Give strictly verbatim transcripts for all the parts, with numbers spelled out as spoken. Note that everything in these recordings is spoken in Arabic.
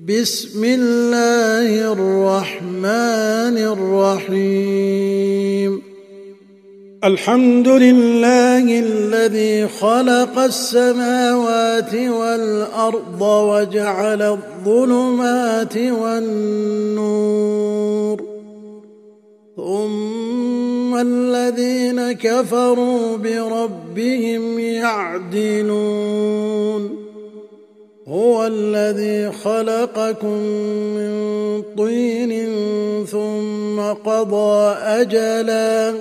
بسم الله الرحمن الرحيم. الحمد لله الذي خلق السماوات والأرض وجعل الظلمات والنور، ثم الذين كفروا بربهم يعدلون. هو الذي خلقكم من طين ثم قضى أجلا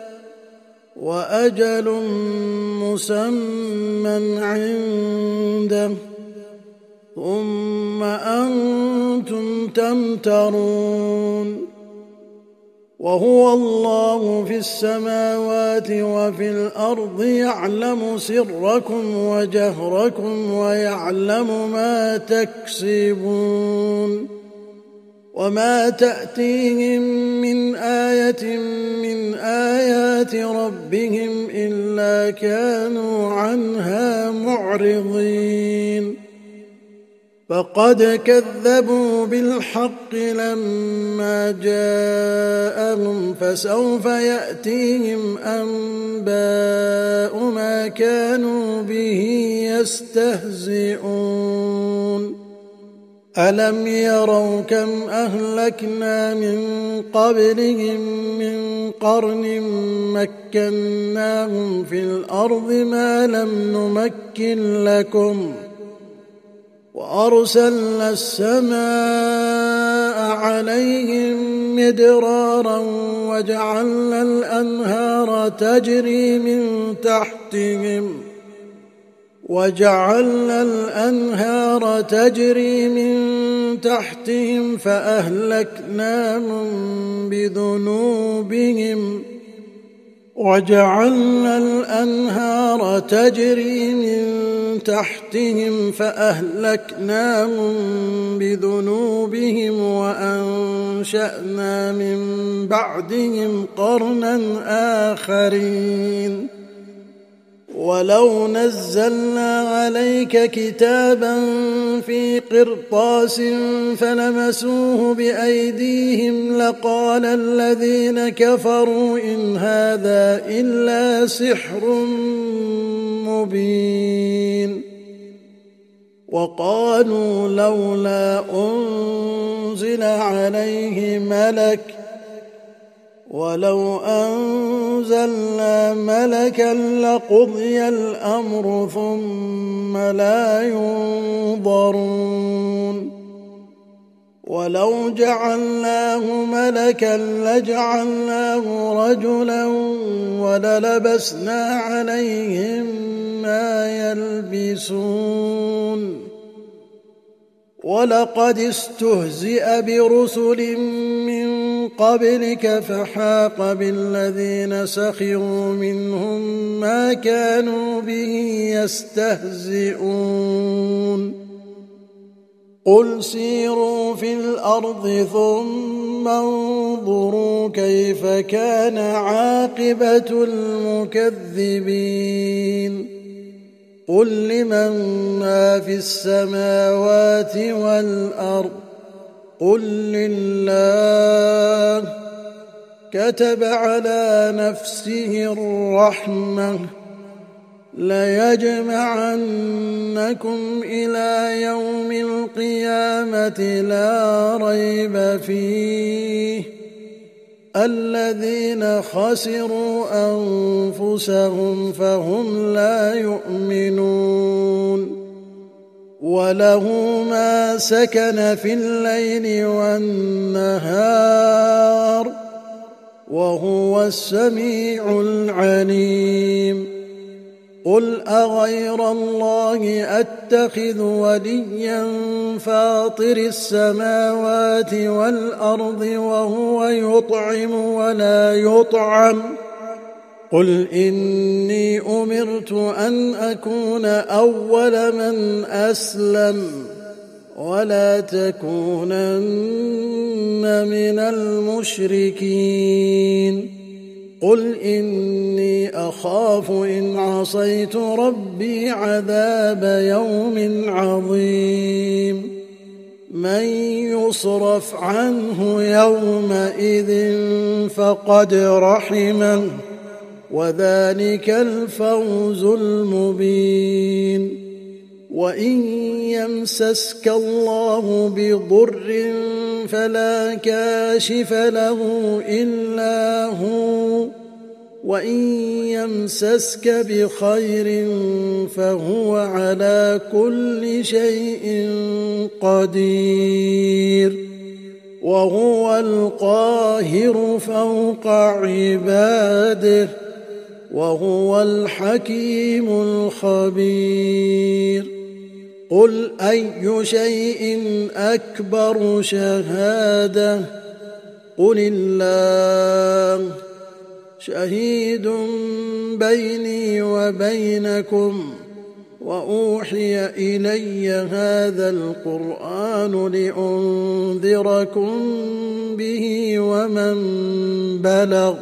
وأجل مسمى عنده ثم أنتم تمترون. وهو الله في السماوات وفي الأرض يعلم سركم وجهركم ويعلم ما تكسبون. وما تأتيهم من آية من آيات ربهم إلا كانوا عنها معرضين. فقد كذبوا بالحق لما جاءهم، فسوف يأتيهم أنباء ما كانوا به يستهزئون. ألم يروا كم أهلكنا من قبلهم من قرن مكناهم في الأرض ما لم نمكن لكم، وأرسلنا السماء عليهم مدرارا وجعلنا الأنهار تجري من تحتهم وجعلنا الأنهار تجري من تحتهم فأهلكناهم بذنوبهم وجعلنا الأنهار تجري من تحتهم فأهلكناهم بذنوبهم وأنشأنا من بعدهم قرنا آخرين. ولو نزلنا عليك كتابا في قرطاس فلمسوه بأيديهم لقال الذين كفروا إن هذا إلا سحر مبين. وقالوا لولا أنزل عليه ملك ولو أنزلنا ملكا لقضي الأمر ثم لا ينظرون. ولو جعلناه ملكا لجعلناه رجلا وللبسنا عليهم ما يلبسون. ولقد استهزئ برسل من قبلك فحاق بالذين سخروا منهم ما كانوا به يستهزئون. قل سيروا في الأرض ثم انظروا كيف كان عاقبة المكذبين. قل لمن ما في السماوات والأرض قل لله. كتب على نفسه الرحمة ليجمعنكم إلى يوم القيامة لا ريب فيه الذين خسروا أنفسهم فهم لا يؤمنون. وله ما سكن في الليل والنهار وهو السميع العليم. قل أغير الله أتخذ وليا فاطر السماوات والأرض وهو يطعم ولا يطعم. قل إني أمرت أن أكون أول من أسلم ولا تكونن من المشركين. قل إني أخاف إن عصيت ربي عذاب يوم عظيم. من يصرف عنه يومئذ فقد رحمه وذلك الفوز المبين. وإن يمسسك الله بضر فلا كاشف له إلا هو وإن يمسسك بخير فهو على كل شيء قدير وهو القاهر فوق عباده وهو الحكيم الخبير. قل أي شيء أكبر شهادة قل الله شهيد بيني وبينكم وأوحي إلي هذا القرآن لأنذركم به ومن بلغ.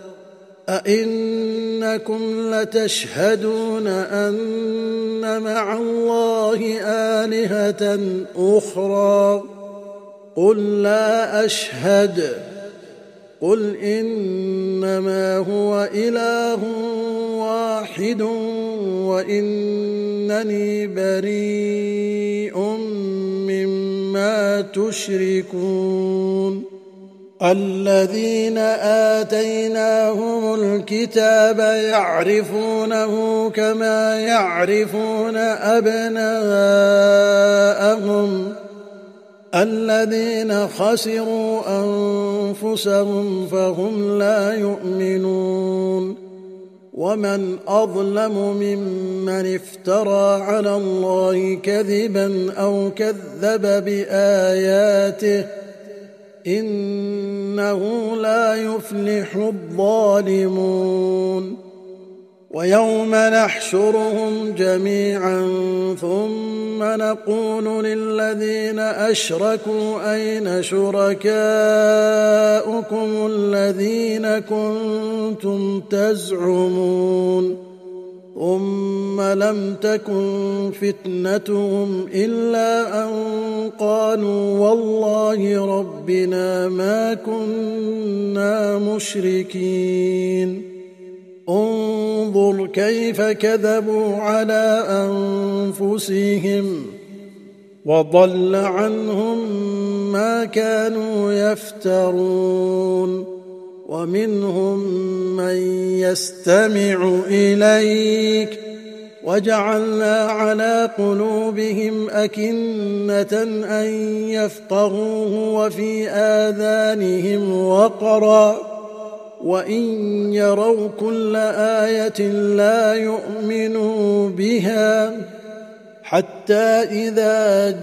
أئنكم لتشهدون أن مع الله آلهة أخرى قل لا أشهد قل إنما هو إله واحد وإنني بريء مما تشركون. الذين آتيناهم الكتاب يعرفونه كما يعرفون أبناءهم الذين خسروا أنفسهم فهم لا يؤمنون. ومن أظلم ممن افترى على الله كذبا أو كذب بآياته إنه لا يفلح الظالمون. ويوم نحشرهم جميعا ثم نقول للذين أشركوا أين شركاؤكم الذين كنتم تزعمون ثم لم تكن فتنتهم إلا أن قالوا والله ربنا ما كنا مشركين. انظر كيف كذبوا على أنفسهم وضل عنهم ما كانوا يفترون. ومنهم من يستمع إليك وجعلنا على قلوبهم أكنة أن يفقهوه وفي آذانهم وقرا وإن يروا كل آية لا يؤمنوا بها حتى إذا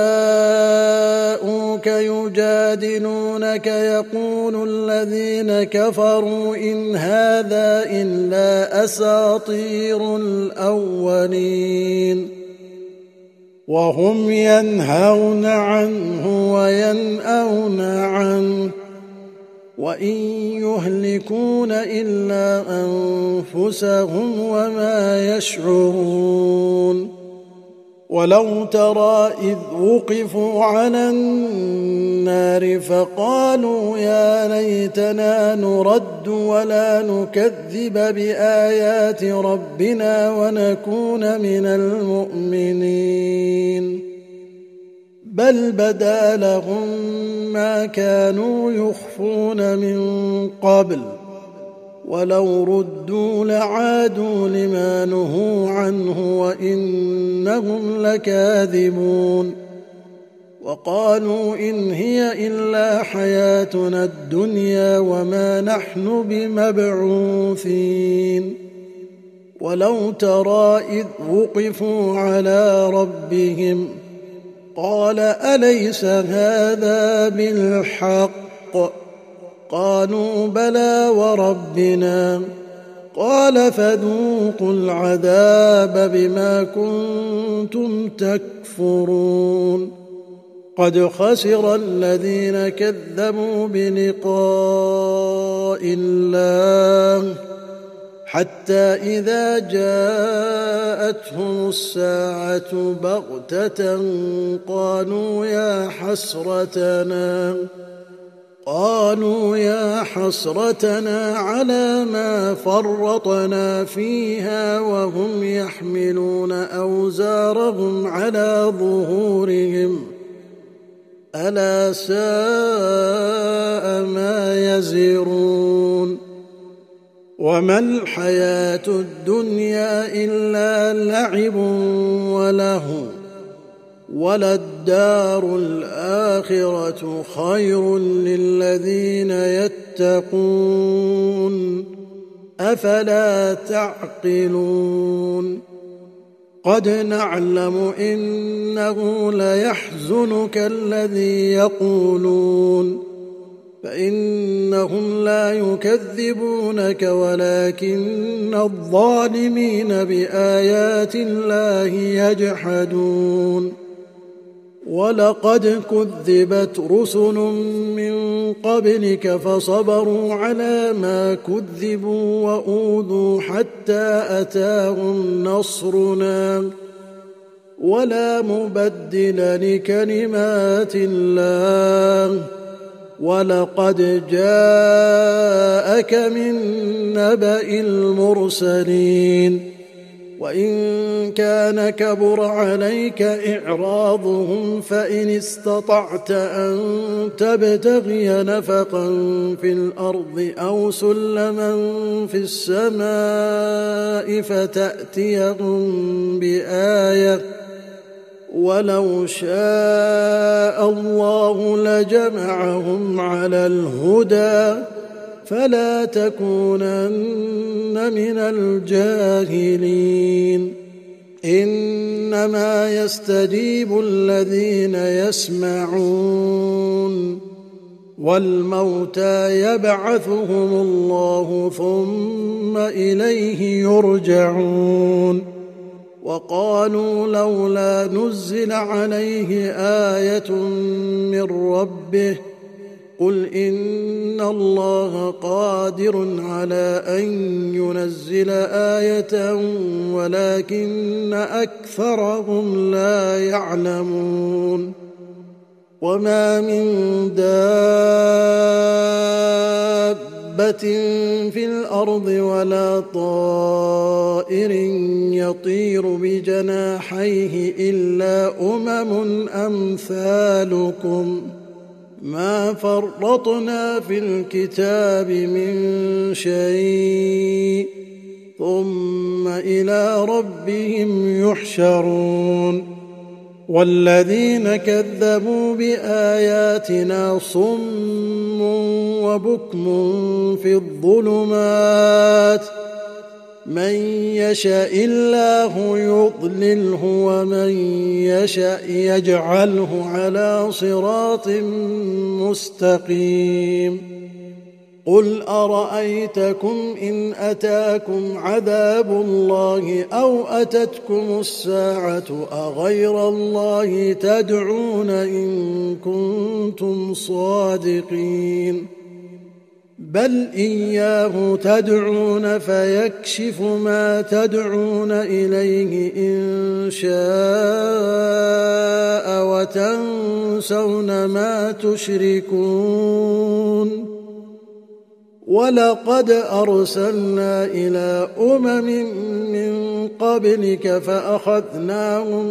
جاءوك يجادلونك يقول الذين كفروا إن هذا إلا أساطير الأولين وهم ينهون عنه وينأون عنه وإن يهلكون إلا أنفسهم وما يشعرون. ولو ترى إذ وقفوا على النار فقالوا يا ليتنا نرد ولا نكذب بآيات ربنا ونكون من المؤمنين بل بدا لهم ما كانوا يخفون من قبل ولو ردوا لعادوا لما نهوا عنه وإنهم لكاذبون. وقالوا إن هي إلا حياتنا الدنيا وما نحن بمبعوثين. ولو ترى إذ وقفوا على ربهم قال أليس هذا بالحق قالوا بلى وربنا قال فذوقوا العذاب بما كنتم تكفرون. قد خسر الذين كذبوا بلقاء الله حتى إذا جاءتهم الساعة بغتة قالوا يا حسرتنا قالوا يا حسرتنا على ما فرطنا فيها وهم يحملون أوزارهم على ظهورهم ألا ساء ما يزرون وما الحياة الدنيا إلا لعب ولهو وللدار الآخرة خير للذين يتقون أفلا تعقلون قد نعلم إنه ليحزنك الذي يقولون فإنهم لا يكذبونك ولكن الظالمين بآيات الله يجحدون ولقد كذبت رسل من قبلك فصبروا على ما كذبوا وأوذوا حتى أتاهم نصرنا ولا مبدل لكلمات الله ولقد جاءك من نبأ المرسلين وإن كان كبر عليك إعراضهم فإن استطعت أن تبتغي نفقا في الأرض أو سلما في السماء فتأتيهم بآية ولو شاء الله لجمعهم على الهدى فلا تكونن من الجاهلين إنما يستجيب الذين يسمعون والموتى يبعثهم الله ثم إليه يرجعون وقالوا لولا نزل عليه آية من ربه قل إن الله قادر على أن ينزل آية ولكن أكثرهم لا يعلمون وما من دابة في الأرض ولا طائر يطير بجناحيه إلا أمم أمثالكم ما فرطنا في الكتاب من شيء ثم إلى ربهم يحشرون والذين كذبوا بآياتنا صم وبكم في الظلمات من يشاء الله يضلله ومن يشاء يجعله على صراط مستقيم قل أرأيتكم إن أتاكم عذاب الله أو أتتكم الساعة أغير الله تدعون إن كنتم صادقين بل إياه تدعون فيكشف ما تدعون إليه إن شاء وتنسون ما تشركون ولقد أرسلنا إلى أمم من قبلك فأخذناهم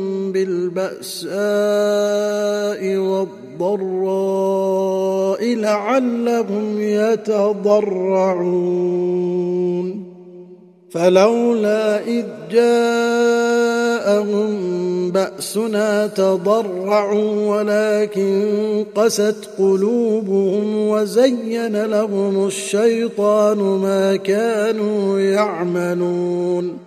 بالبأساء والضراء لعلهم يتضرعون فلولا إذ جاءهم بأسنا تضرعوا ولكن قست قلوبهم وزين لهم الشيطان ما كانوا يعملون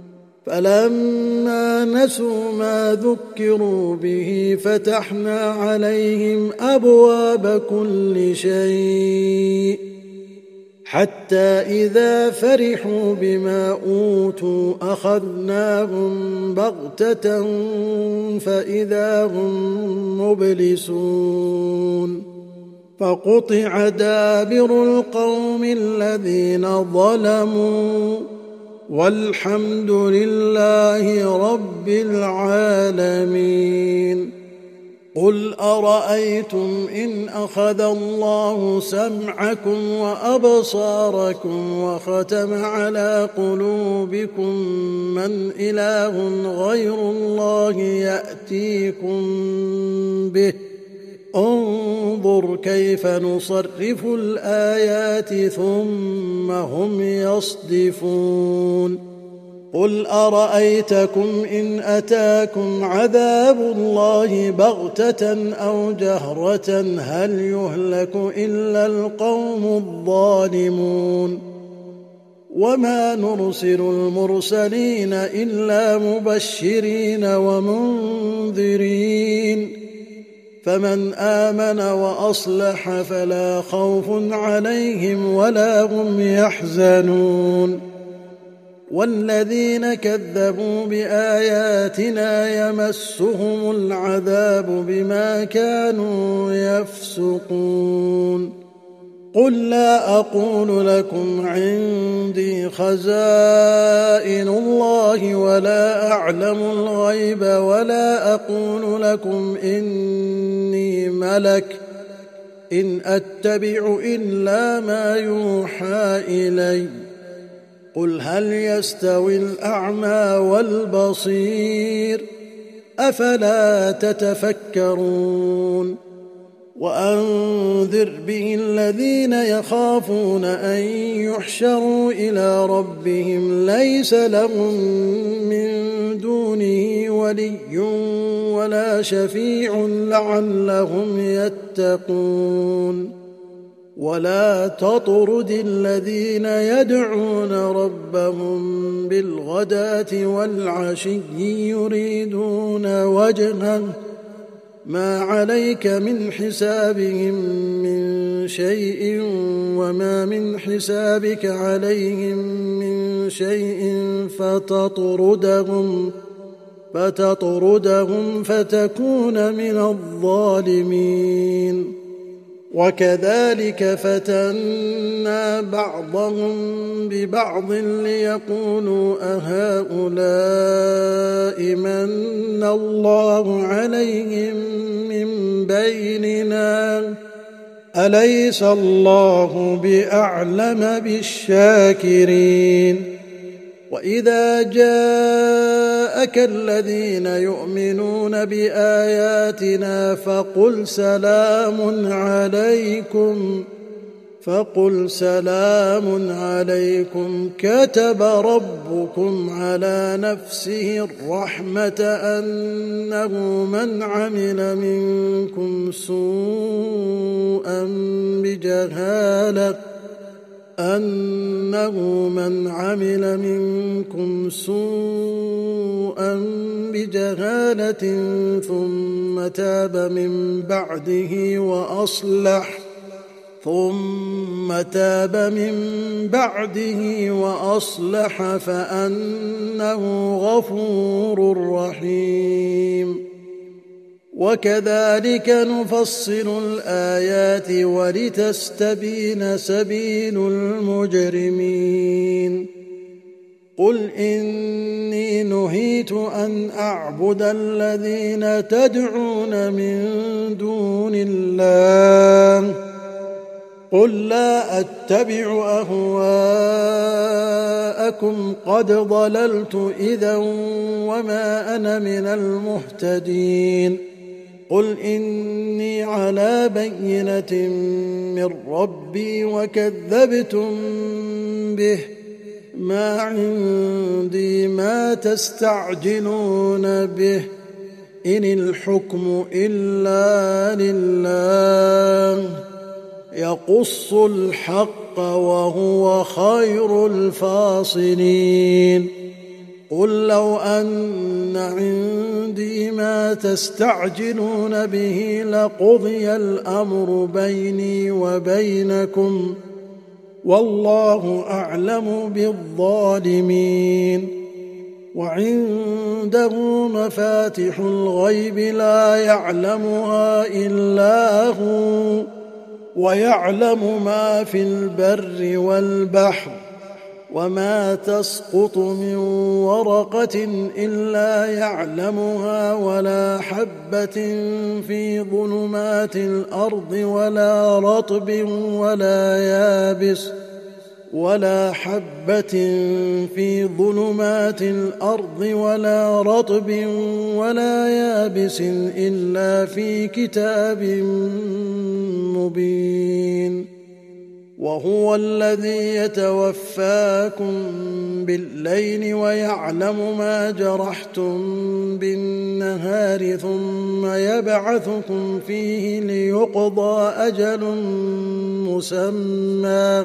فلما نسوا ما ذكروا به فتحنا عليهم أبواب كل شيء حتى إذا فرحوا بما أوتوا أخذناهم بغتة فإذا هم مبلسون فقطع دابر القوم الذين ظلموا والحمد لله رب العالمين. قل أرأيتم إن أخذ الله سمعكم وأبصاركم وختم على قلوبكم من إله غير الله يأتيكم به، انظر كيف نصرف الآيات ثم هم يصدفون. قل أرأيتكم إن أتاكم عذاب الله بغتة أو جهرة هل يهلك إلا القوم الظالمون. وما نرسل المرسلين إلا مبشرين ومنذرين، فمن آمن وأصلح فلا خوف عليهم ولا هم يحزنون. والذين كذبوا بآياتنا يمسهم العذاب بما كانوا يفسقون. قل لا أقول لكم عندي خزائن الله ولا أعلم الغيب ولا أقول لكم إني ملك إن أتبع إلا ما يوحى إلي. قل هل يستوي الأعمى والبصير أفلا تتفكرون. وأنذر به الذين يخافون أن يحشروا إلى ربهم ليس لهم من دونه ولي ولا شفيع لعلهم يتقون. ولا تطرد الذين يدعون ربهم بالغداة والعشي يريدون وجهه ما عليك من حسابهم من شيء وما من حسابك عليهم من شيء فتطردهم فتطردهم فتكون من الظالمين. وكذلك فتنا بعضهم ببعض ليقولوا أهؤلاء من الله عليهم من بيننا أليس الله بأعلم بالشاكرين. وإذا جاءك الذين يؤمنون بآياتنا فقل سلام عليكم فقل سلام عليكم كتب ربكم على نفسه الرحمة أنه من عمل منكم سوءا بجهالة أنه من عمل منكم سوءا بجهالة ثم تاب من بعده وأصلح ثم تاب من بعده وأصلح فأنه غفور رحيم. وكذلك نفصل الآيات ولتستبين سبيل المجرمين. قل إني نهيت أن أعبد الذين تدعون من دون الله قل لا أتبع أهواءكم قد ضللت إذا وما أنا من المهتدين. قل إني على بينة من ربي وكذبتم به ما عندي ما تستعجلون به إن الحكم إلا لله يقص الحق وهو خير الفاصلين. قل لو أن عندي ما تستعجلون به لقضي الأمر بيني وبينكم والله أعلم بالظالمين. وعنده مفاتح الغيب لا يعلمها إلا هو ويعلم ما في البر والبحر وما تسقط من ورقة إلا يعلمها ولا حبة في ظلمات الأرض ولا رطب ولا يابس ولا حبة في ظلمات الأرض ولا رطب ولا يابس إلا في كتاب مبين. وهو الذي يتوفاكم بالليل ويعلم ما جرحتم بالنهار ثم يبعثكم فيه ليقضى أجل مسمى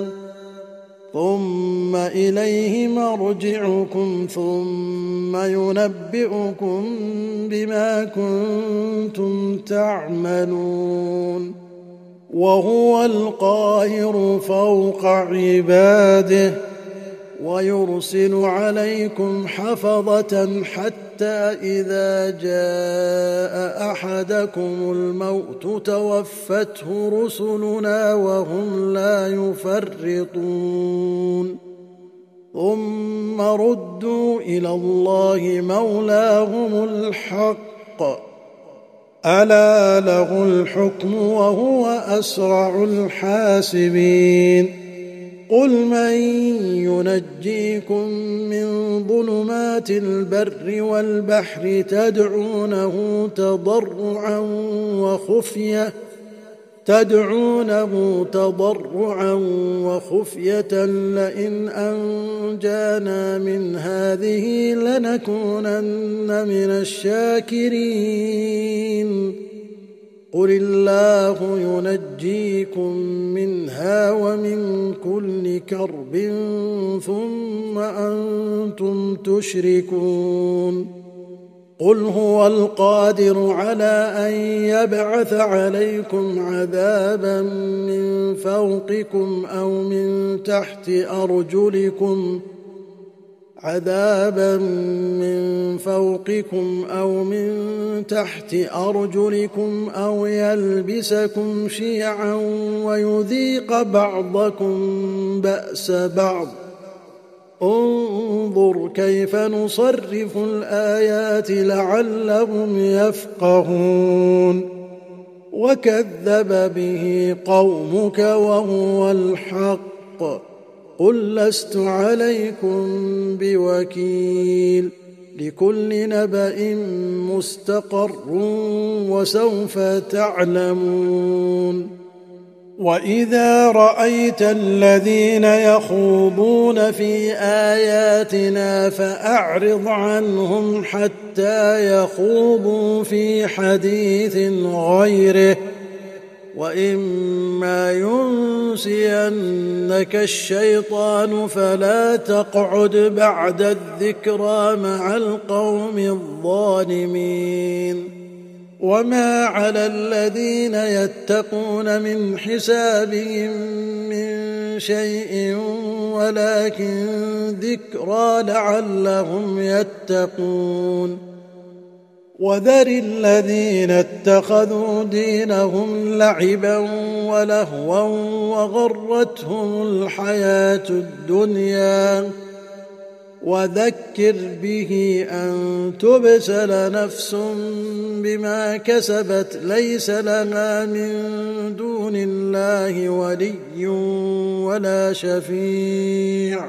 ثم إليه مرجعكم ثم ينبئكم بما كنتم تعملون. وهو القاهر فوق عباده ويرسل عليكم حفظة حتى إذا جاء أحدكم الموت توفته رسلنا وهم لا يفرطون ثم ردوا إلى الله مولاهم الحق ألا له الحكم وهو أسرع الحاسبين. قل من ينجيكم من ظلمات البر والبحر تدعونه تضرعا وخفية تدعونه تضرعا وخفية لئن أنجانا من هذه لنكونن من الشاكرين. قل الله ينجيكم منها ومن كل كرب ثم أنتم تشركون. قل هو القادر على أن يبعث عليكم عذابا من فوقكم أو من تحت أرجلكم عذابا من فوقكم أو من تحت أرجلكم أو يلبسكم شيعا ويذيق بعضكم بأس بعض. انظر كيف نصرف الآيات لعلهم يفقهون. وكذب به قومك وهو الحق قل لست عليكم بوكيل لكل نبأ مستقر وسوف تعلمون. وإذا رأيت الذين يخوضون في آياتنا فأعرض عنهم حتى يخوضوا في حديث غيره وإما ينسينك الشيطان فلا تقعد بعد الذكرى مع القوم الظالمين. وما على الذين يتقون من حسابهم من شيء ولكن ذكرى لعلهم يتقون. وذر الذين اتخذوا دينهم لعبا ولهوا وغرتهم الحياة الدنيا وذكر به أن تبسل نفس بما كسبت ليس لها من دون الله ولي ولا شفيع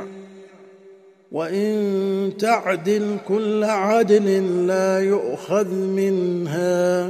وإن تعدل كل عدل لا يؤخذ منها.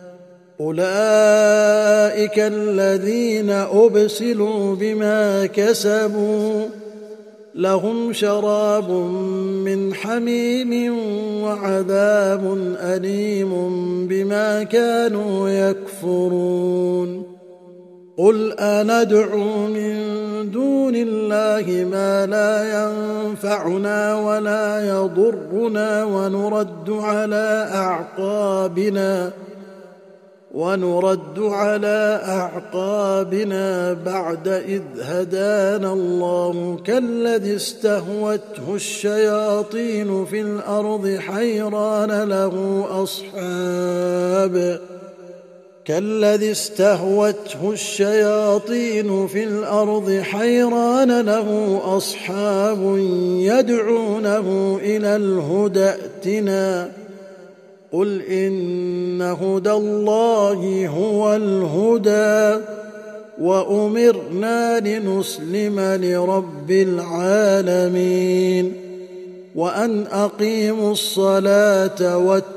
أولئك الذين أبسلوا بما كسبوا لهم شراب من حميم وعذاب أليم بما كانوا يكفرون. قل أندعو من دون الله ما لا ينفعنا ولا يضرنا ونرد على أعقابنا ونرد على أعقابنا بعد إذ هدانا الله كالذي استهوته الشياطين في الأرض حيران له أصحاب كالذي استهوته الشياطين في الأرض حيران له أصحاب يدعونه إلى الهدى ائتنا قل إن هدى الله هو الهدى وأمرنا لنسلم لرب العالمين وأن أقيموا الصلاة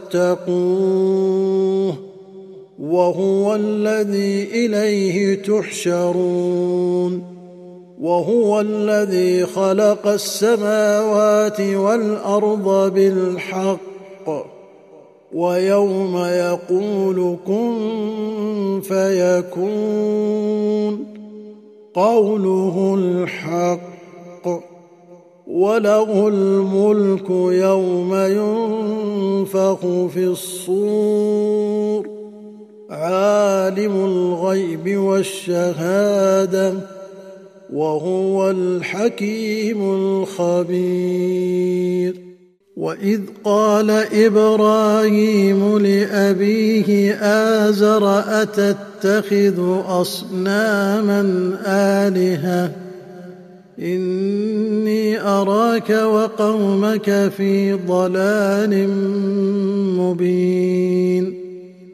واتقوه وهو الذي إليه تحشرون وهو الذي خلق السماوات والأرض بالحق ويوم يقول كن فيكون قوله الحق وله الملك يوم ينفخ في الصور عالم الغيب والشهادة وهو الحكيم الخبير وإذ قال إبراهيم لأبيه آزر أتتخذ أصناما آلهة إني أراك وقومك في ضلال مبين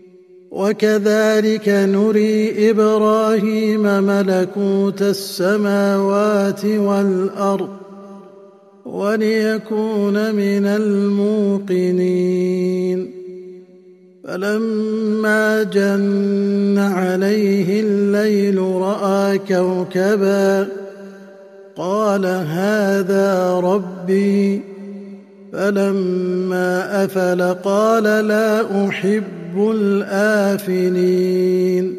وكذلك نري إبراهيم ملكوت السماوات والأرض وليكون من الموقنين فلما جن عليه الليل رأى كوكبا قال هذا ربي فلما أفل قال لا أحب الآفلين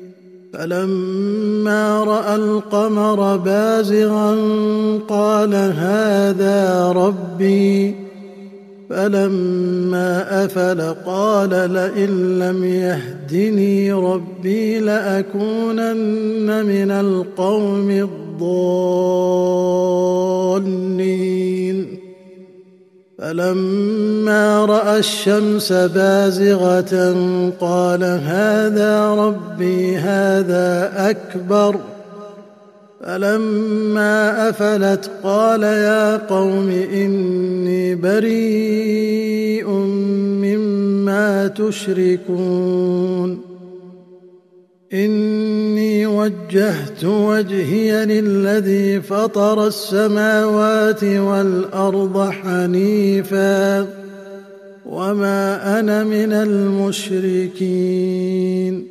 فلما رأى القمر بازغا قال هذا ربي فلما أفل قال لئن لم يهدني ربي لأكونن من القوم الضالين فلما رأى الشمس بازغة قال هذا ربي هذا أكبر فلما أفلت قال يا قوم إني بريء مما تشركون إني وجهت وجهي للذي فطر السماوات والأرض حنيفا وما أنا من المشركين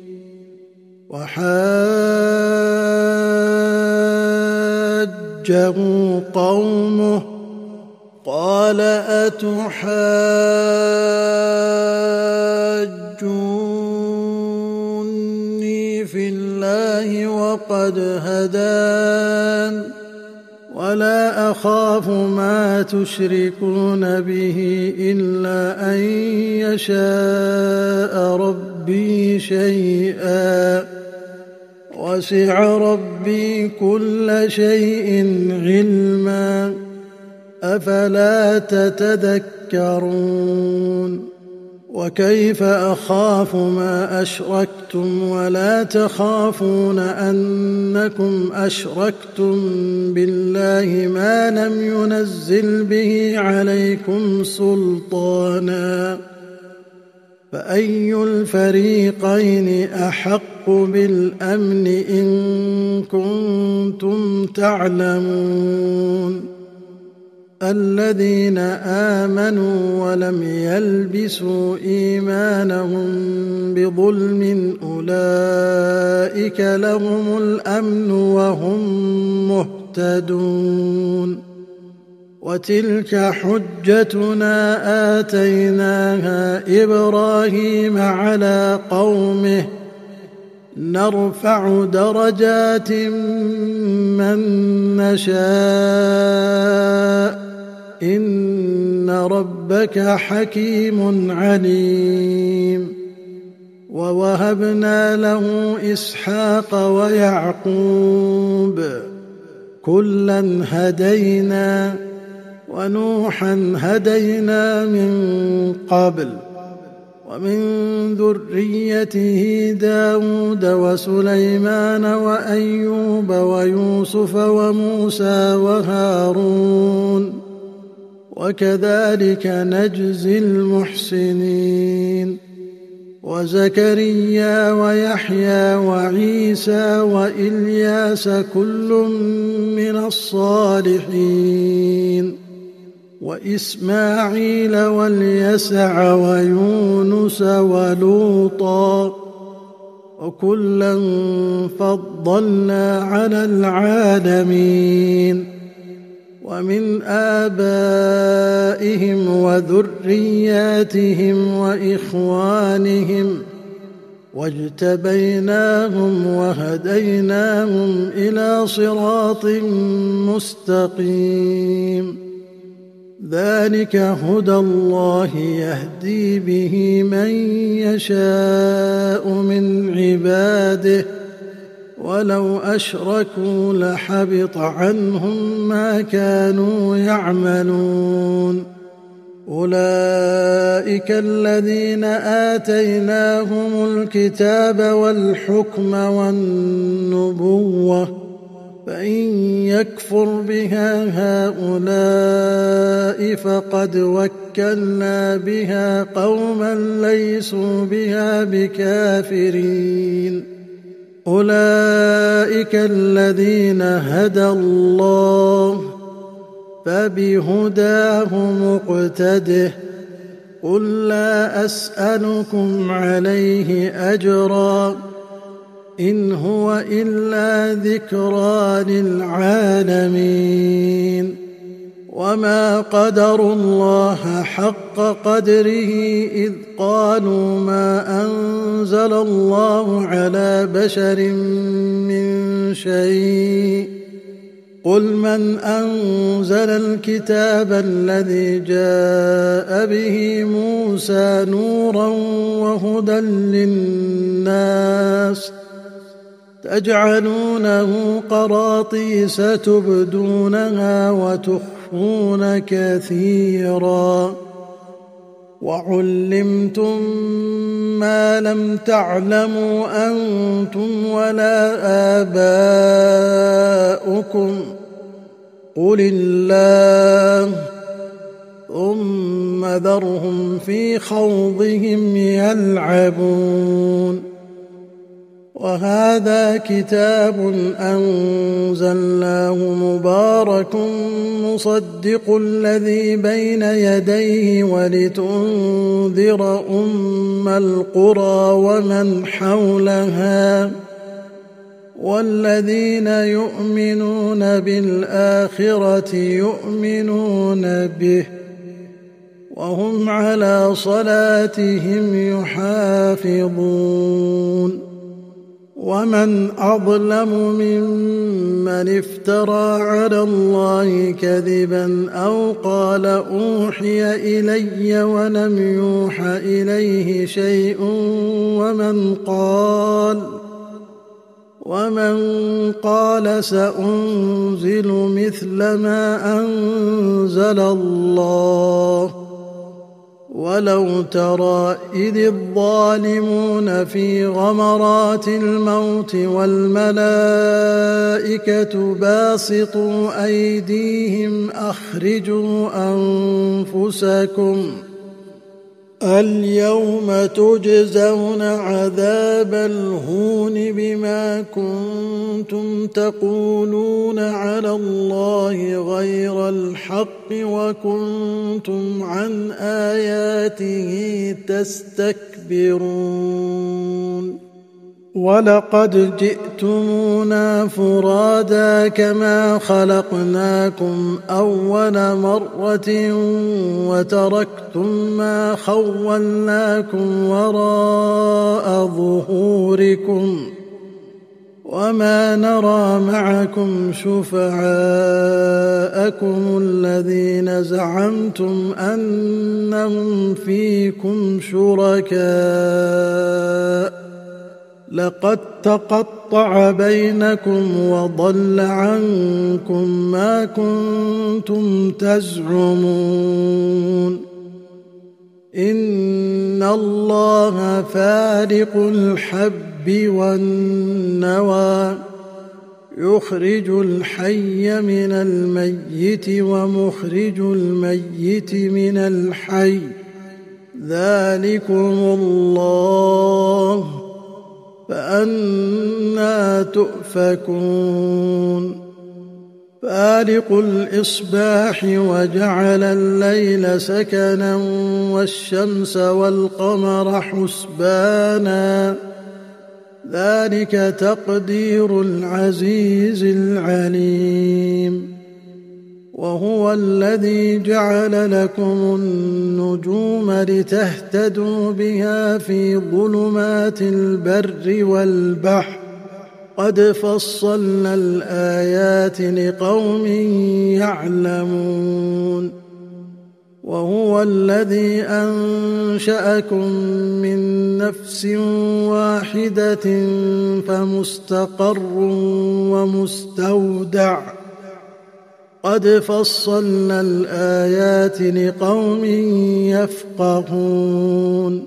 وحاجه قومه قال أتحاجوني في الله وقد هدان ولا أخاف ما تشركون به إلا أن يشاء ربي شيئا وسع ربي كل شيء علما أفلا تتذكرون وكيف أخاف ما أشركتم ولا تخافون أنكم أشركتم بالله ما لم ينزل به عليكم سلطانا فأي الفريقين أحق بالأمن إن كنتم تعلمون الذين آمنوا ولم يلبسوا إيمانهم بظلم أولئك لهم الأمن وهم مهتدون وتلك حجتنا آتيناها إبراهيم على قومه نرفع درجات من نشاء إن ربك حكيم عليم ووهبنا له إسحاق ويعقوب كلا هدينا ونوحا هدينا من قبل ومن ذريته داود وسليمان وأيوب ويوسف وموسى وهارون وكذلك نجزي المحسنين وزكريا ويحيى وعيسى وإلياس كل من الصالحين وإسماعيل واليسع ويونس ولوطا وكلا فضلنا على العالمين ومن آبائهم وذرياتهم وإخوانهم واجتبيناهم وهديناهم إلى صراط مستقيم ذلك هدى الله يهدي به من يشاء من عباده ولو أشركوا لحبط عنهم ما كانوا يعملون أولئك الذين آتيناهم الكتاب والحكم والنبوة فإن يكفر بها هؤلاء فقد وكلنا بها قوما ليسوا بها بكافرين أولئك الذين هدى الله فبهداه مقتده قل لا أسألكم عليه أجرا إن هو إلا ذكرى للعالمين وما قدروا الله حق قدره إذ قالوا ما أنزل الله على بشر من شيء قل من أنزل الكتاب الذي جاء به موسى نورا وهدى للناس تجعلونه قراطيس تبدونها وتخفون كثيرا وعلمتم ما لم تعلموا أنتم ولا آباؤكم قل الله ثم ذرهم في خوضهم يلعبون وهذا كتاب أنزلناه مبارك مصدق الذي بين يديه ولتنذر أم القرى ومن حولها والذين يؤمنون بالآخرة يؤمنون به وهم على صلاتهم يحافظون ومن أظلم ممن افترى على الله كذبا أو قال أوحي إلي ولم يوح إليه شيء ومن قال ومن قال سأنزل مثل ما أنزل الله ولو ترى إذ الظالمون في غمرات الموت والملائكة باسطوا أيديهم أخرجوا أنفسكم اليوم تجزون عذاب الهون بما كنتم تقولون على الله غير الحق وكنتم عن آياته تستكبرون ولقد جئتمونا فرادا كما خلقناكم أول مرة وتركتم ما خولناكم وراء ظهوركم وما نرى معكم شفعاءكم الذين زعمتم أنهم فيكم شركاء لقد تقطع بينكم وضل عنكم ما كنتم تزعمون إن الله فالق الحب والنوى يخرج الحي من الميت ومخرج الميت من الحي ذلكم الله فأنى تؤفكون فالق الإصباح وجعل الليل سكنا والشمس والقمر حسبانا ذلك تقدير العزيز العليم وهو الذي جعل لكم النجوم لتهتدوا بها في ظلمات البر والبحر قد فصلنا الآيات لقوم يعلمون وهو الذي أنشأكم من نفس واحدة فمستقر ومستودع قد فصلنا الآيات لقوم يفقهون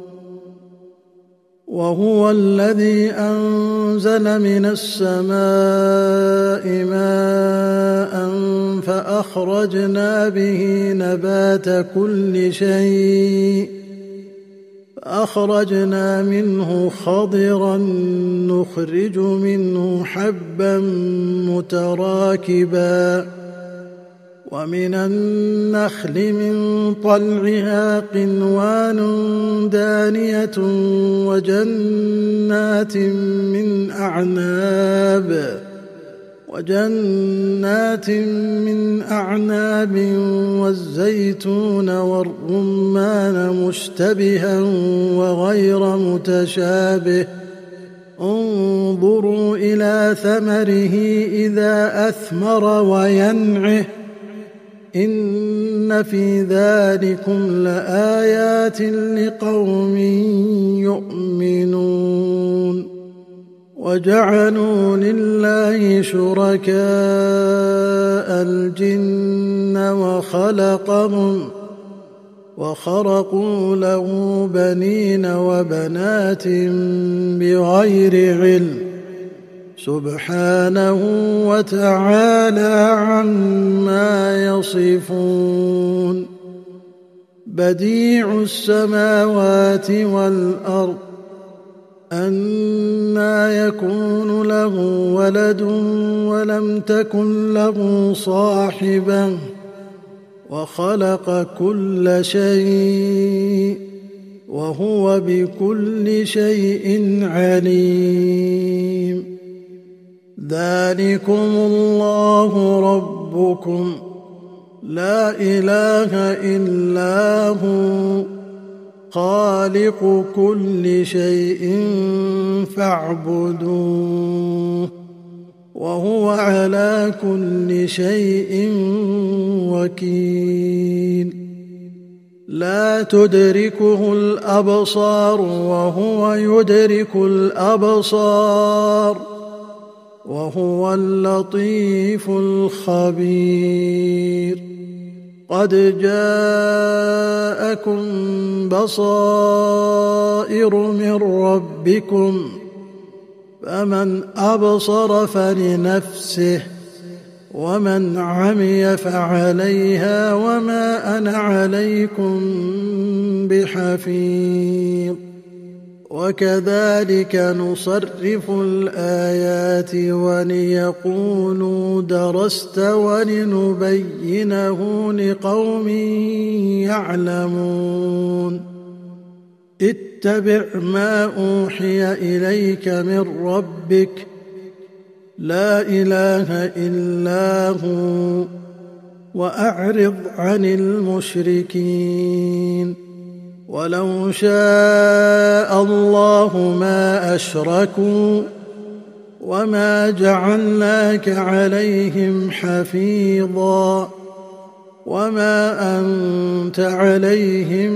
وهو الذي أنزل من السماء ماء فأخرجنا به نبات كل شيء فأخرجنا منه خضرا نخرج منه حبا متراكبا ومن النخل من طلعها قنوان دانية وجنات من أعناب وجنات من أعناب والزيتون والرمان مشتبها وغير متشابه انظروا إلى ثمره إذا أثمر وينعه إن في ذلكم لآيات لقوم يؤمنون وجعلوا لله شركاء الجن وخلقهم وخرقوا له بنين وبنات بغير علم سبحانه وتعالى عما يصفون بديع السماوات والأرض أنى يكون له ولد ولم تكن له صاحبة وخلق كل شيء وهو بكل شيء عليم ذلكم الله ربكم لا إله إلا هو خالق كل شيء فاعبدوه وهو على كل شيء وكيل لا تدركه الأبصار وهو يدرك الأبصار وهو اللطيف الخبير قد جاءكم بصائر من ربكم فمن أبصر فلنفسه ومن عمي فعليها وما أنا عليكم بحفيظ وكذلك نصرف الآيات وليقولوا درست ولنبينه لقوم يعلمون اتبع ما أوحي إليك من ربك لا إله إلا هو وأعرض عن المشركين ولو شاء الله ما أشركوا وما جعلناك عليهم حفيظا وما أنت عليهم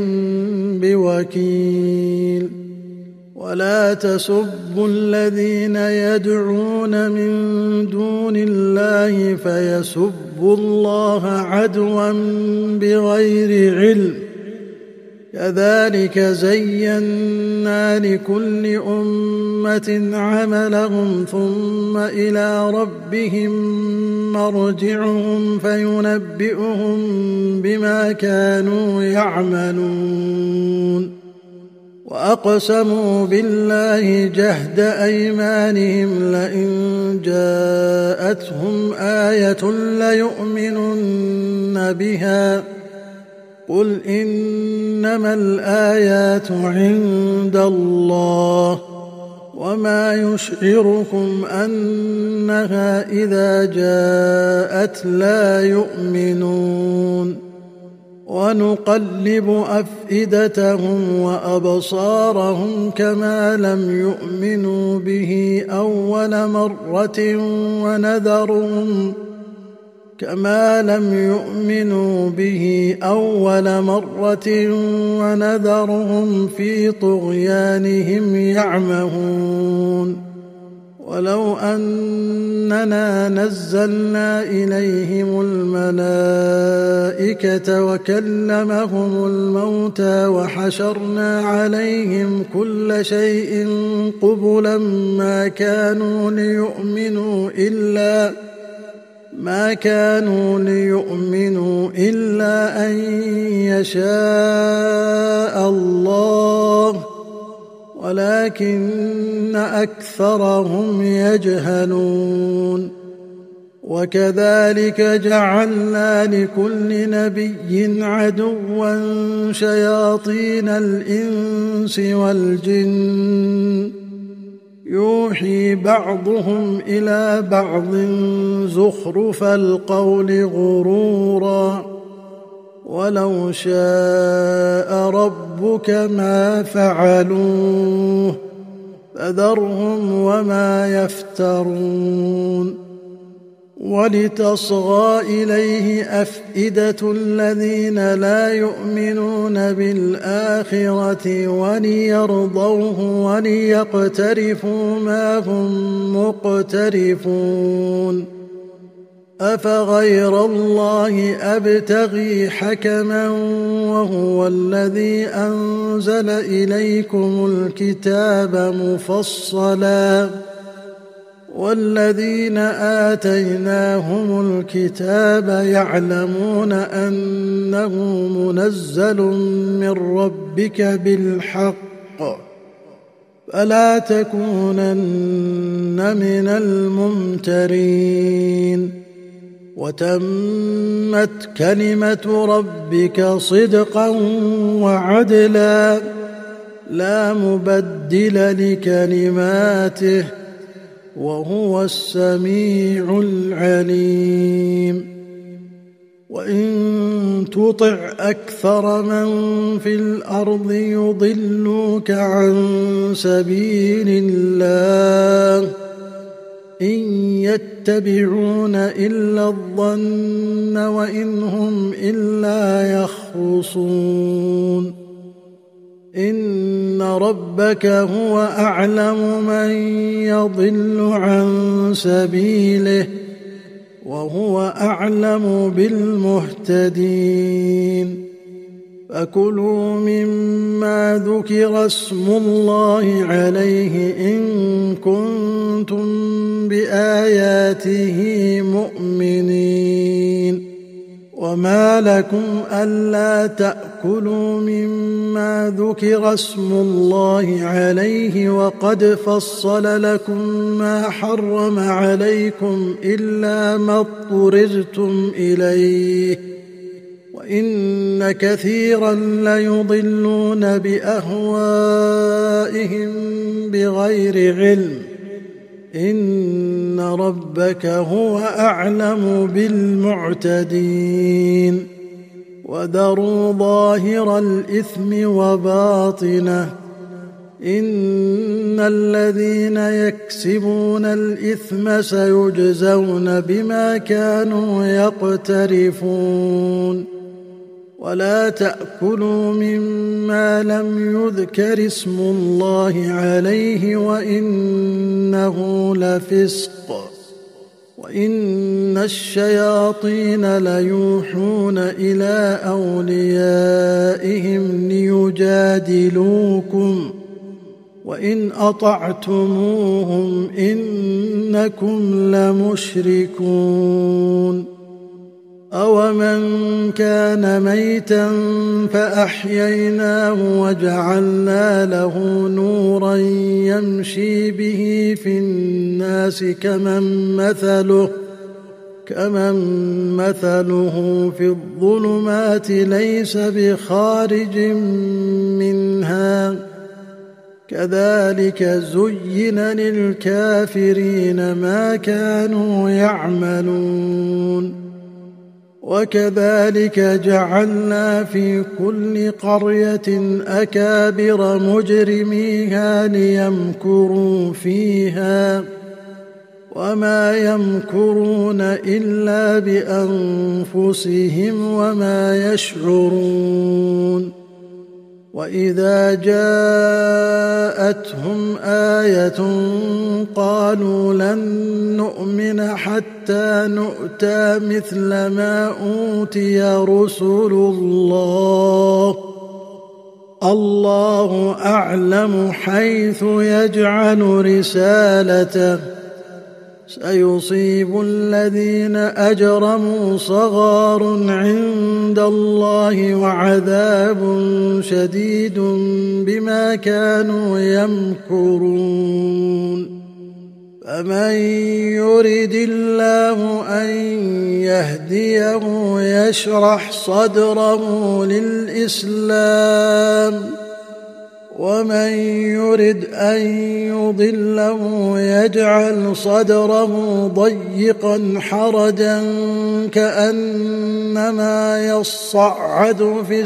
بوكيل ولا تسبوا الذين يدعون من دون الله فيسبوا الله عدوا بغير علم كذلك زينا لكل أمة عملهم ثم إلى ربهم مرجعهم فينبئهم بما كانوا يعملون وأقسموا بالله جهد أيمانهم لئن جاءتهم آية ليؤمنن بها قل إنما الآيات عند الله وما يشعركم أنها إذا جاءت لا يؤمنون ونقلب أفئدتهم وأبصارهم كما لم يؤمنوا به أول مرة ونذرهم كما لم يؤمنوا به أول مرة ونذرهم في طغيانهم يعمهون ولو أننا نزلنا إليهم الملائكة وكلمهم الموتى وحشرنا عليهم كل شيء قبلا ما كانوا ليؤمنوا إلا ما كانوا ليؤمنوا إلا أن يشاء الله ولكن أكثرهم يجهلون وكذلك جعلنا لكل نبي عدوا شياطين الإنس والجن يوحي بعضهم إلى بعض زخرف القول غرورا ولو شاء ربك ما فعلوه فذرهم وما يفترون ولتصغى إليه أفئدة الذين لا يؤمنون بالآخرة وليرضوه وليقترفوا ما هم مقترفون أفغير الله أبتغي حكما وهو الذي أنزل إليكم الكتاب مفصلا والذين آتيناهم الكتاب يعلمون أنه منزل من ربك بالحق فلا تكونن من الممترين وتمت كلمة ربك صدقا وعدلا لا مبدل لكلماته وهو السميع العليم وإن تطع أكثر من في الأرض يضلوك عن سبيل الله إن يتبعون إلا الظن وإن هم إلا يخرصون إن ربك هو أعلم من يضل عن سبيله وهو أعلم بالمهتدين فكلوا مما ذكر اسم الله عليه إن كنتم بآياته مؤمنين وما لكم ألا تأكلوا مما ذكر اسم الله عليه وقد فصل لكم ما حرم عليكم إلا ما اضطررتم إليه وإن كثيرا ليضلون بأهوائهم بغير علم إن ربك هو أعلم بالمعتدين وذروا ظاهر الإثم وباطنه إن الذين يكسبون الإثم سيجزون بما كانوا يقترفون ولا تأكلوا مما لم يذكر اسم الله عليه وإنه لفسق وإن الشياطين ليوحون إلى أوليائهم ليجادلوكم وإن أطعتموهم إنكم لمشركون أومن كان ميتا فأحييناه وجعلنا له نورا يمشي به في الناس كمن مثله كمن مثله في الظلمات ليس بخارج منها كذلك زين للكافرين ما كانوا يعملون وكذلك جعلنا في كل قرية أكابر مجرميها ليمكروا فيها وما يمكرون إلا بأنفسهم وما يشعرون وإذا جاءتهم آية قالوا لن نؤمن حتى نؤتى مثل ما أوتي رسل الله الله أعلم حيث يجعل رسالته سيصيب الذين أجرموا صغار عند الله وعذاب شديد بما كانوا يمكرون فمن يرد الله أن يهديه يشرح صدره للإسلام ومن يرد أن يضله يجعل صدره ضيقا حرجا كأنما يصعد في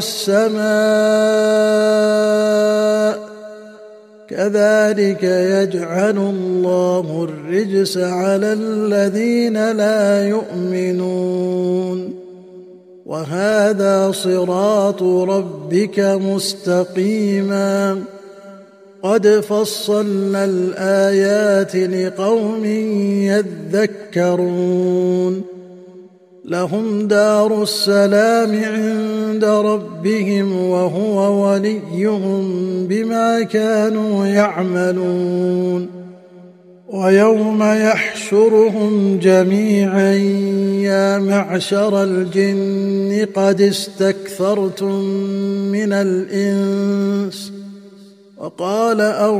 السماء كذلك يجعل الله الرجس على الذين لا يؤمنون وهذا صراط ربك مستقيما قد فصلنا الآيات لقوم يذكرون لهم دار السلام عند ربهم وهو وليهم بما كانوا يعملون ويوم يحشرهم جميعا يا معشر الجن قد استكثرتم من الإنس وقال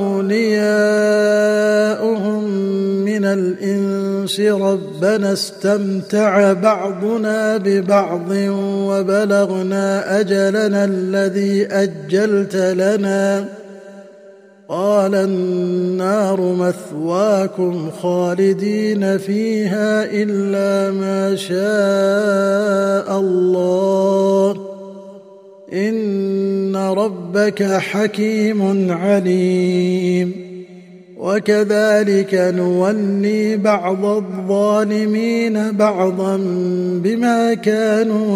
أولياؤهم من الإنس ربنا استمتع بعضنا ببعض وبلغنا أجلنا الذي أجلت لنا قال النار مثواكم خالدين فيها إلا ما شاء الله إن ربك حكيم عليم وكذلك نولي بعض الظالمين بعضا بما كانوا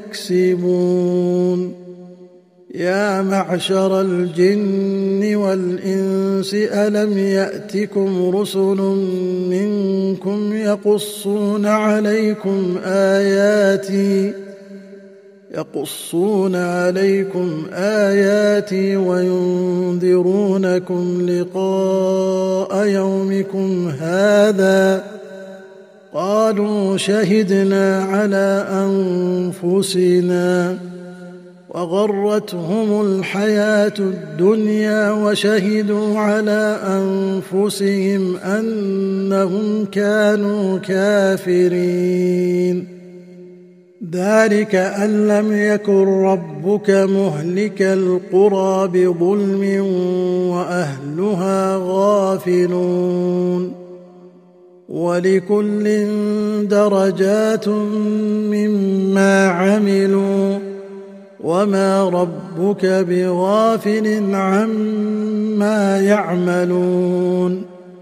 يكسبون يا معشر الجن والإنس ألم يأتكم رسل منكم يقصون عليكم آياتي يقصون عليكم آياتي وينذرونكم لقاء يومكم هذا قالوا شهدنا على أنفسنا وغرتهم الحياة الدنيا وشهدوا على أنفسهم أنهم كانوا كافرين ذلك أن لم يكن ربك مهلك القرى بظلم وأهلها غافلون ولكل درجات مما عملوا وما ربك بغافل عما يعملون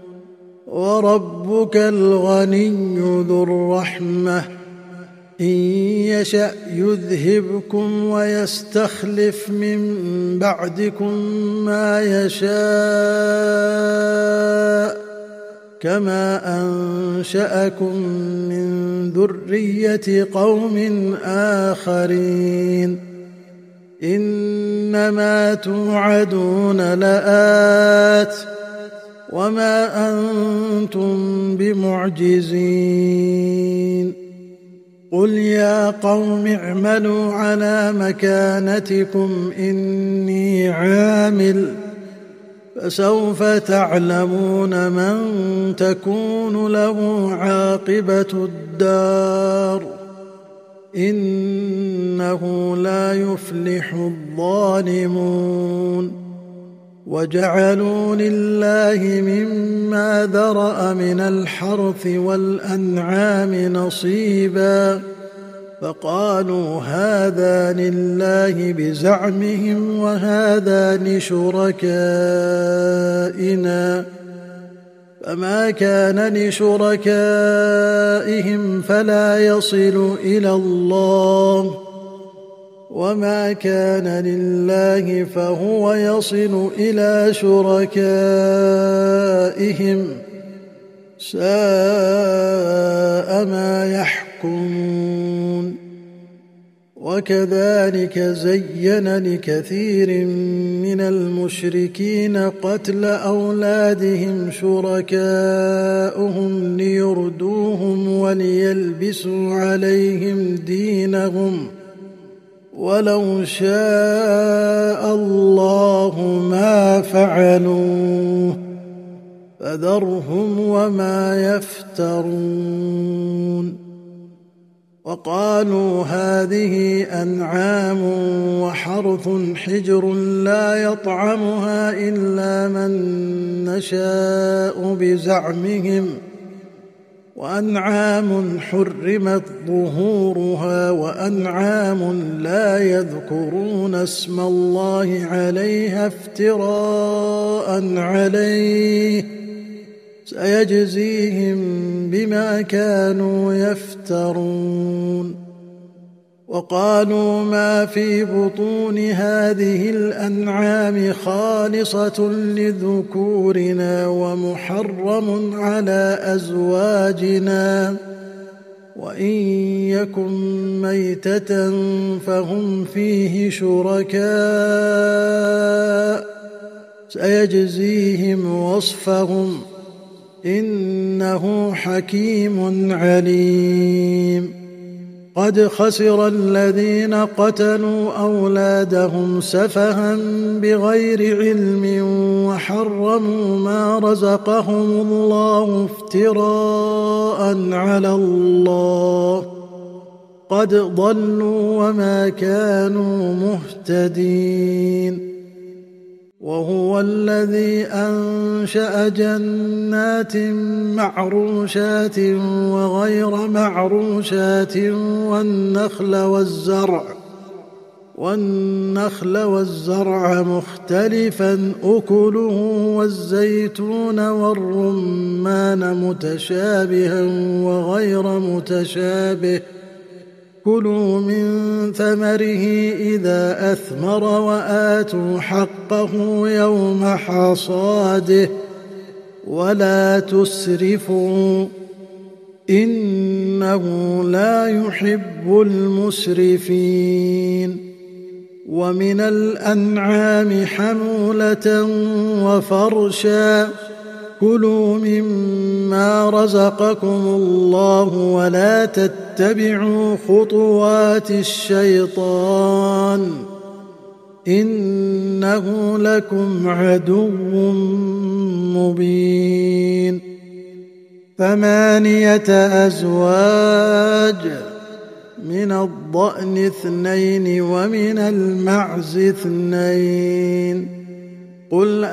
وربك الغني ذو الرحمة إن يشأ يذهبكم ويستخلف من بعدكم ما يشاء كما أنشأكم من ذرية قوم آخرين إنما توعدون لآت وما أنتم بمعجزين قل يا قوم اعملوا على مكانتكم إني عامل فسوف تعلمون من تكون له عاقبة الدار إنه لا يفلح الظالمون وجعلوا لله مما ذرأ من الحرث والأنعام نصيبا فقالوا هذا لله بزعمهم وهذا لشركائنا فما كان لشركائهم فلا يصل إلى الله وما كان لله فهو يصل إلى شركائهم ساء ما يحكمون وكذلك زين لكثير من المشركين قتل أولادهم شركاؤهم ليردوهم وليلبسوا عليهم دينهم ولو شاء الله ما فعلوه فذرهم وما يفترون وقالوا هذه أنعام وحرث حجر لا يطعمها إلا من نشاء بزعمهم وأنعام حرمت ظهورها وأنعام لا يذكرون اسم الله عليها افتراء عليه سيجزيهم بما كانوا يفترون وقالوا ما في بطون هذه الأنعام خالصة لذكورنا ومحرم على أزواجنا وإن يكن ميتة فهم فيه شركاء سيجزيهم وصفهم إنه حكيم عليم قد خسر الذين قتلوا أولادهم سفها بغير علم وحرموا ما رزقهم الله افتراء على الله قد ضلوا وما كانوا مهتدين وهو الذي أنشأ جنات معروشات وغير معروشات والنخل والزرع والنخل والزرع مختلفا أكله والزيتون والرمان متشابها وغير متشابه كلوا من ثمره إذا أثمر وآتوا حقه يوم حصاده ولا تسرفوا إنه لا يحب المسرفين ومن الأنعام حمولة وفرشا كلوا مما رزقكم الله ولا تتبعوا خطوات الشيطان إنه لكم عدو مبين ثمانية أزواج من الضأن اثنين ومن المعز اثنين قل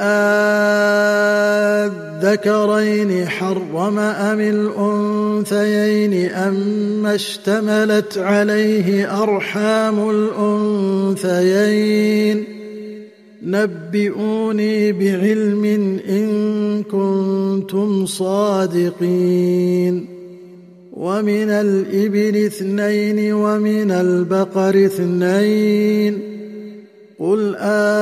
أذكرين حرم أم الأنثيين أما اشتملت عليه أرحام الأنثيين نبئوني بعلم إن كنتم صادقين ومن الإبل اثنين ومن البقر اثنين قل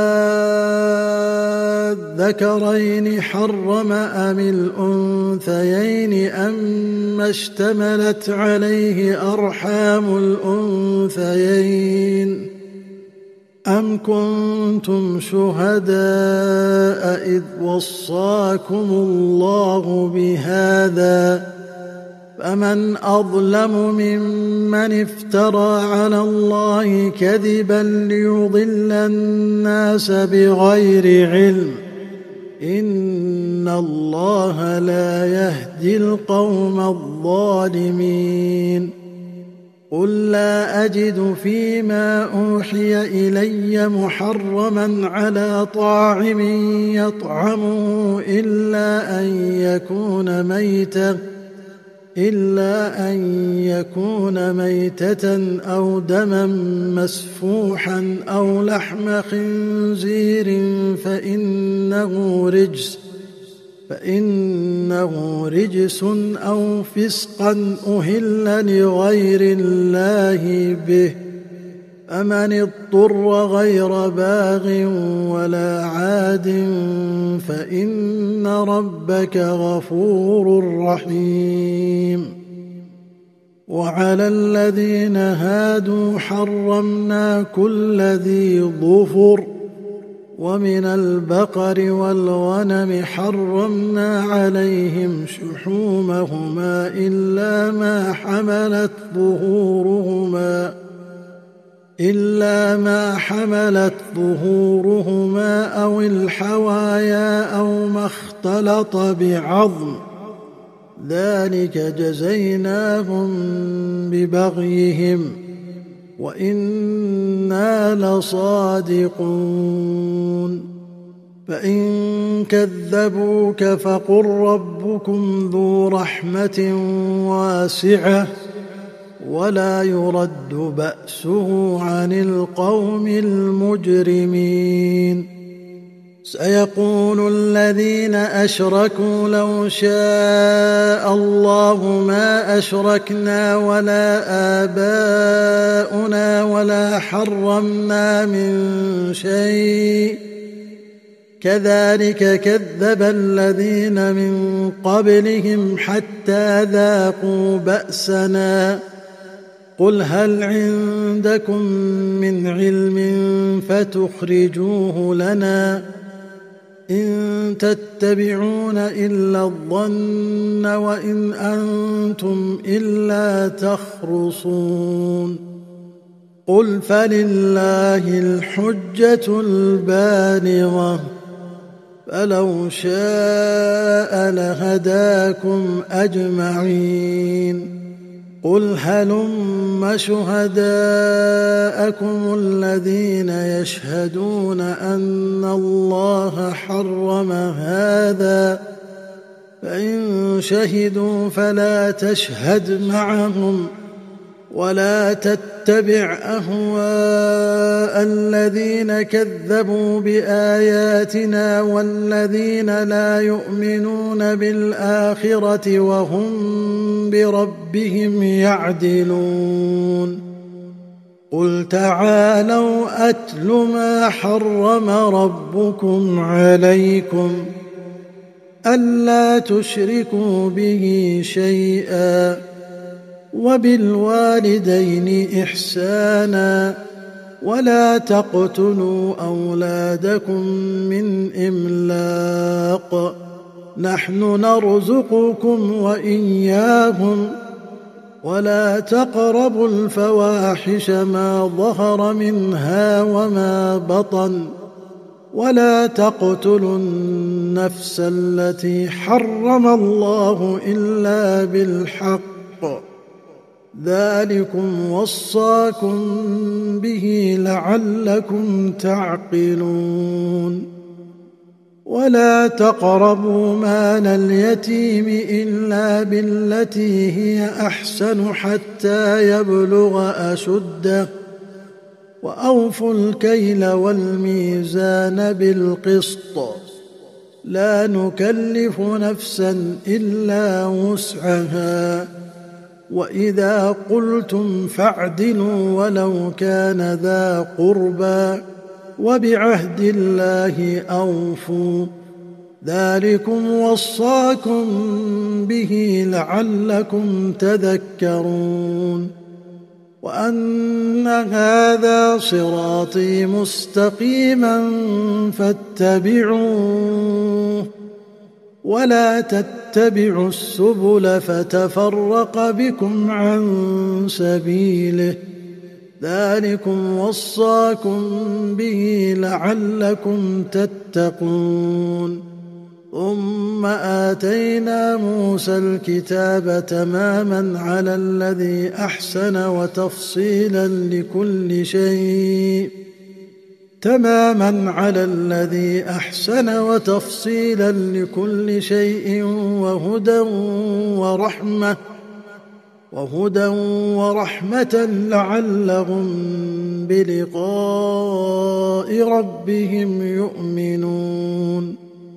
أذكرين حرم أم الأنثيين أما اشتملت عليه أرحام الأنثيين أم كنتم شهداء إذ وصاكم الله بهذا فمن أظلم ممن افترى على الله كذبا ليضل الناس بغير علم إن الله لا يهدي القوم الظالمين قل لا أجد فيما أوحي إلي محرما على طاعم يطعمه إلا أن يكون ميتة إلا أن يكون ميتة أو دما مسفوحا أو لحم خنزير فإنه رجس فإنه رجس أو فسقا أهل لغير الله به فمن اضطر غير باغ ولا عاد فإن ربك غفور رحيم وعلى الذين هادوا حرمنا كل ذي ظفر ومن البقر والغنم حرمنا عليهم شحومهما إلا ما حملت ظهورهما إلا ما حملت ظهورهما أو الحوايا أو ما اختلط بعظم ذلك جزيناهم ببغيهم وإنا لصادقون فإن كذبوك فقل ربكم ذو رحمة واسعة ولا يرد بأسه عن القوم المجرمين سيقول الذين أشركوا لو شاء الله ما أشركنا ولا آباؤنا ولا حرمنا من شيء كذلك كذب الذين من قبلهم حتى ذاقوا بأسنا قل هل عندكم من علم فتخرجوه لنا إن تتبعون إلا الظن وإن أنتم إلا تخرصون قل فلله الحجة البالغة فلو شاء لهداكم أجمعين قل هلم شهداءكم الذين يشهدون أن الله حرم هذا فإن شهدوا فلا تشهد معهم ولا تتبع أهواء الذين كذبوا بآياتنا والذين لا يؤمنون بالآخرة وهم بربهم يعدلون قل تعالوا أتل ما حرم ربكم عليكم ألا تشركوا به شيئا وبالوالدين إحسانا ولا تقتلوا أولادكم من إملاق نحن نرزقكم وإياهم ولا تقربوا الفواحش ما ظهر منها وما بطن ولا تقتلوا النفس التي حرم الله إلا بالحق ذلكم وصاكم به لعلكم تعقلون ولا تقربوا مال اليتيم إلا بالتي هي أحسن حتى يبلغ أشده وأوفوا الكيل والميزان بالقسط لا نكلف نفسا إلا وسعها وإذا قلتم فاعدلوا ولو كان ذا قربى وبعهد الله أوفوا ذلكم وصاكم به لعلكم تذكرون وأن هذا صراطي مستقيما فاتبعوه ولا تتبعوا السبل فتفرق بكم عن سبيله ذلكم وصاكم به لعلكم تتقون ثم آتينا موسى الكتاب تماما على الذي أحسن وتفصيلا لكل شيء تماما على الذي أحسن وتفصيلا لكل شيء وهدى ورحمة وهدى ورحمة لعلهم بلقاء ربهم يؤمنون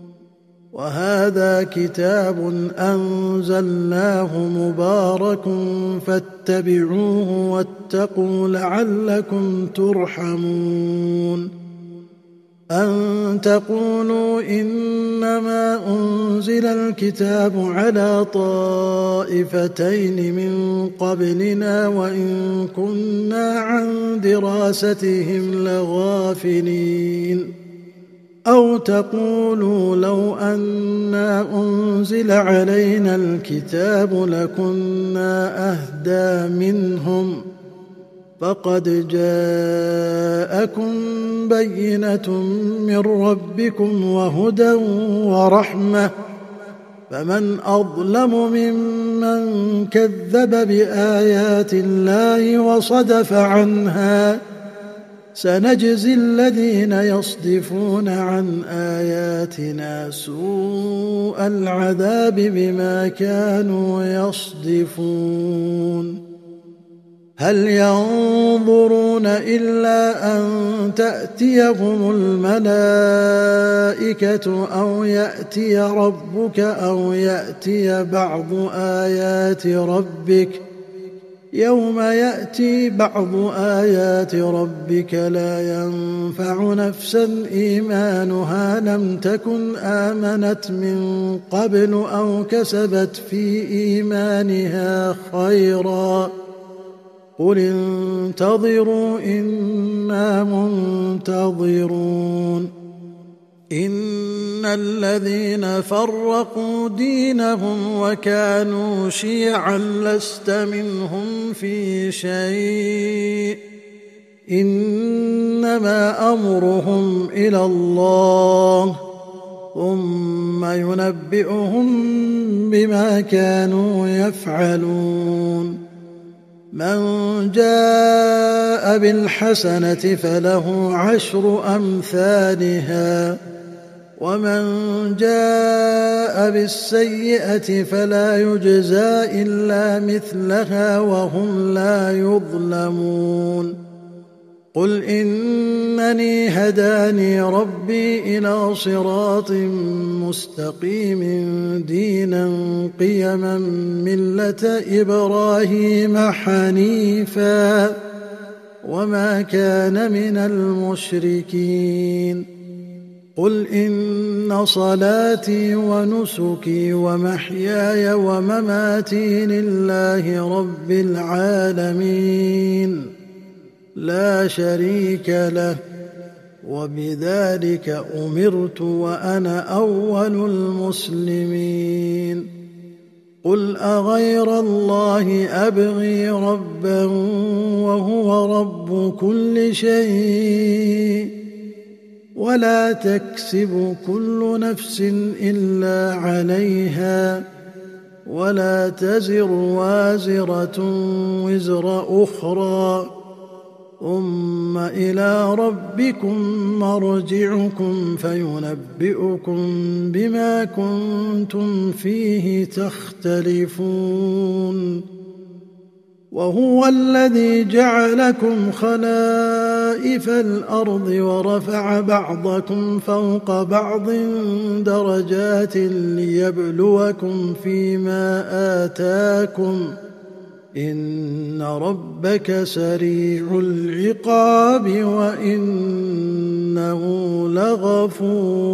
وهذا كتاب أنزلناه مبارك فاتبعوه واتقوا لعلكم ترحمون أن تقولوا إنما أنزل الكتاب على طائفتين من قبلنا وإن كنا عن دراستهم لغافلين أو تقولوا لو أنا أنزل علينا الكتاب لكنا أهدى منهم فقد جاءكم بينة من ربكم وهدى ورحمة فمن أظلم ممن كذب بآيات الله وصدف عنها سنجزي الذين يصدفون عن آياتنا سوء العذاب بما كانوا يصدفون هل ينظرون إلا أن تأتيهم الملائكة أو يأتي ربك أو يأتي بعض آيات ربك يوم يأتي بعض آيات ربك لا ينفع نفسا إيمانها لم تكن آمنت من قبل أو كسبت في إيمانها خيرا قل انتظروا إنا منتظرون إن الذين فرقوا دينهم وكانوا شيعا لست منهم في شيء إنما أمرهم إلى الله ثم ينبئهم بما كانوا يفعلون من جاء بالحسنة فله عشر أمثالها ومن جاء بالسيئة فلا يجزى إلا مثلها وهم لا يظلمون قل إنني هداني ربي إلى صراط مستقيم دينا قيما ملة إبراهيم حنيفا وما كان من المشركين قل إن صلاتي ونسكي ومحياي ومماتي لله رب العالمين لا شريك له وبذلك أمرت وأنا أول المسلمين قل أغير الله أبغي ربا وهو رب كل شيء ولا تكسب كل نفس إلا عليها ولا تزر وازرة وزر أخرى ثم إلى ربكم مرجعكم فينبئكم بما كنتم فيه تختلفون وهو الذي جعلكم خلائف الأرض ورفع بعضكم فوق بعض درجات ليبلوكم فيما آتاكم إن ربك سريع العقاب وإنه غفور.